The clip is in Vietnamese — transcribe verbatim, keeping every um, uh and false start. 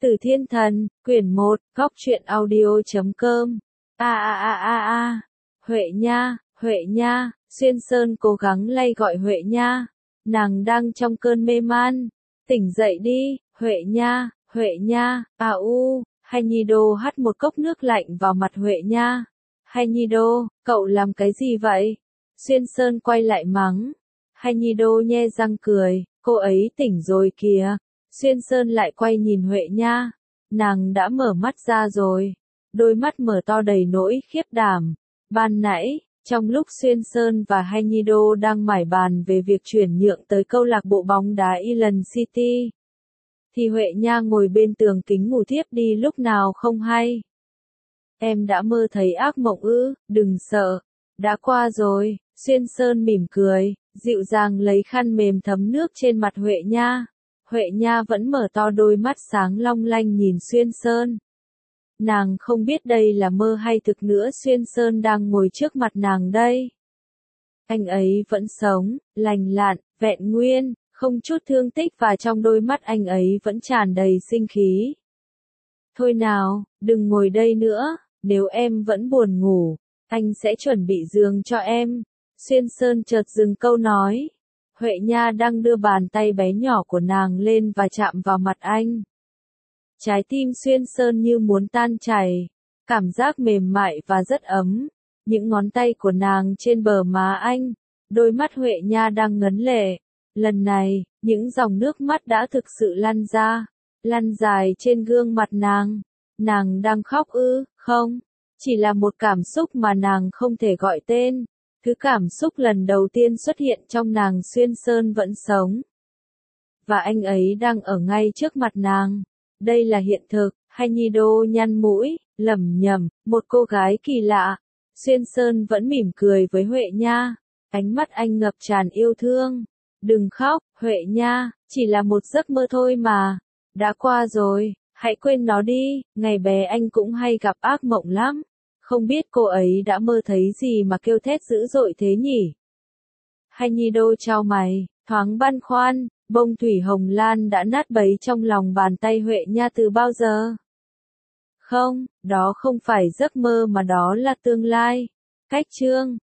Từ Thiên Thần, quyển một, góc truyện audio.com. A a a a a. Huệ Nha, Huệ Nha, Xuyên Sơn cố gắng lay gọi Huệ Nha. Nàng đang trong cơn mê man. Tỉnh dậy đi, Huệ Nha, Huệ Nha, à u. Hay Nhi Đô hắt một cốc nước lạnh vào mặt Huệ Nha. Hay Nhi Đô, cậu làm cái gì vậy? Xuyên Sơn quay lại mắng. Hay Nhi Đô nhe răng cười, cô ấy tỉnh rồi kìa. Xuyên Sơn lại quay nhìn Huệ Nha. Nàng đã mở mắt ra rồi. Đôi mắt mở to đầy nỗi khiếp đảm. Ban nãy, trong lúc Xuyên Sơn và Hay Nhi Đô đang mải bàn về việc chuyển nhượng tới câu lạc bộ bóng đá Island City, thì Huệ Nha ngồi bên tường kính ngủ thiếp đi lúc nào không hay. Em đã mơ thấy ác mộng ư? Đừng sợ. Đã qua rồi. Xuyên Sơn mỉm cười, dịu dàng lấy khăn mềm thấm nước trên mặt Huệ Nha. Huệ Nha vẫn mở to đôi mắt sáng long lanh nhìn Xuyên Sơn. Nàng không biết đây là mơ hay thực nữa. Xuyên Sơn đang ngồi trước mặt nàng đây. Anh ấy vẫn sống, lành lặn, vẹn nguyên, không chút thương tích và trong đôi mắt anh ấy vẫn tràn đầy sinh khí. Thôi nào, đừng ngồi đây nữa, nếu em vẫn buồn ngủ, anh sẽ chuẩn bị giường cho em. Xuyên Sơn chợt dừng câu nói. Huệ Nha đang đưa bàn tay bé nhỏ của nàng lên và chạm vào mặt anh. Trái tim Xuyên Sơn như muốn tan chảy, cảm giác mềm mại và rất ấm. Những ngón tay của nàng trên bờ má anh, đôi mắt Huệ Nha đang ngấn lệ. Lần này, những dòng nước mắt đã thực sự lăn ra, lăn dài trên gương mặt nàng. Nàng đang khóc ư? Không, chỉ là một cảm xúc mà nàng không thể gọi tên. Thứ cảm xúc lần đầu tiên xuất hiện trong nàng. Xuyên Sơn vẫn sống. Và anh ấy đang ở ngay trước mặt nàng. Đây là hiện thực. Hay Nhi Đô nhăn mũi, lẩm nhẩm, một cô gái kỳ lạ. Xuyên Sơn vẫn mỉm cười với Huệ Nha. Ánh mắt anh ngập tràn yêu thương. Đừng khóc, Huệ Nha, chỉ là một giấc mơ thôi mà. Đã qua rồi, hãy quên nó đi. Ngày bé anh cũng hay gặp ác mộng lắm. Không biết cô ấy đã mơ thấy gì mà kêu thét dữ dội thế nhỉ? Hay Nhi Đô chau mày, thoáng băn khoăn, bông thủy hồng lan đã nát bấy trong lòng bàn tay Huệ Nha từ bao giờ? Không, đó không phải giấc mơ mà đó là tương lai. Cách chương